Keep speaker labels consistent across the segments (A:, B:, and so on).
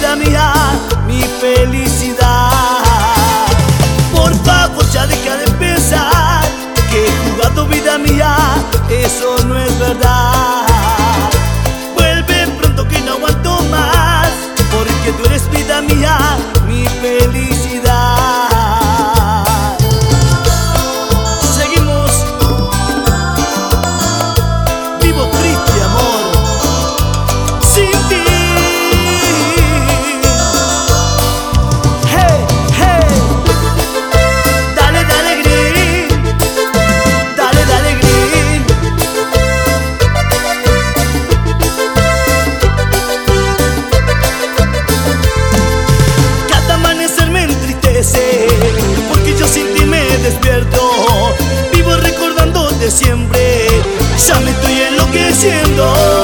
A: vida mía, mi felicidad. Por favor ya deja de pensar que he jugado vida mía, eso no es verdad. Vuelve pronto que no aguanto más, porque tú eres vida mía, mi felicidad. Seguimos. Vivo triste, amor, sin ti. Hey, hey. Dale, dale, green. Dale, dale, green. Cada amanecer me entristece, porque yo sin ti me despierto. Vivo recordándote siempre, ya me estoy enloqueciendo.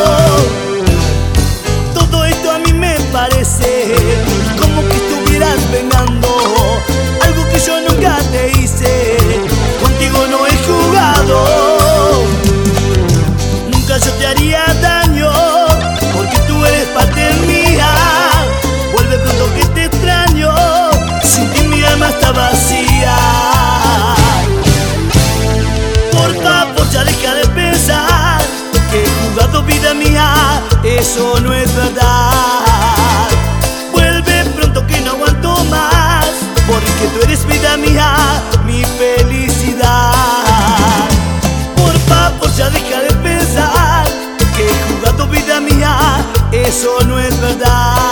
A: Todo esto a mí me parece como que estuvieras vengando algo que yo nunca te hice. Contigo no he jugado, nunca yo te haría daño, porque tú eres parte mía. Vuelve pronto que te extraño, sin ti mi alma está vacía. Por favor ya deja de pensar que he jugado vida mía, eso no es verdad. Vuelve pronto que no aguanto más, porque tú eres vida mía, mi felicidad. Por favor ya deja de pensar que he jugado vida mía, eso no es verdad.